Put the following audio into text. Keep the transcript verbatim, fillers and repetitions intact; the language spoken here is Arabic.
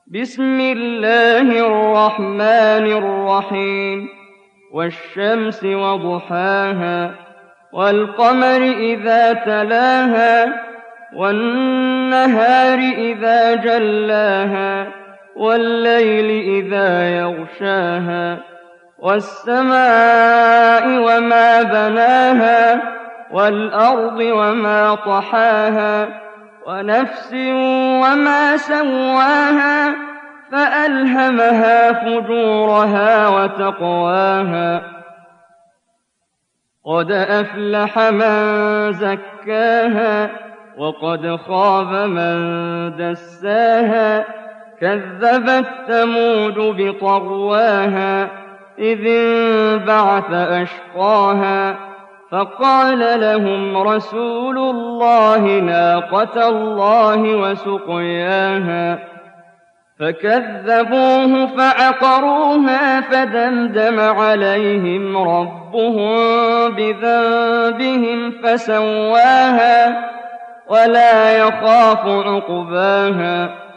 بسم الله الرحمن الرحيم والشمس وضحاها والقمر إذا تلاها والنهار إذا جلاها والليل إذا يغشاها والسماء وما بناها والأرض وما طحاها ونفس وما سواها فألهمها فجورها وتقواها قد أفلح من زكاها وقد خاب من دساها كذبت ثمود بطغواها إذ انبعث أشقاها فقال لهم رسول الله ناقة الله وسقياها فكذبوه فعقروها فدمدم عليهم ربهم بذنبهم فسواها ولا يخاف عقباها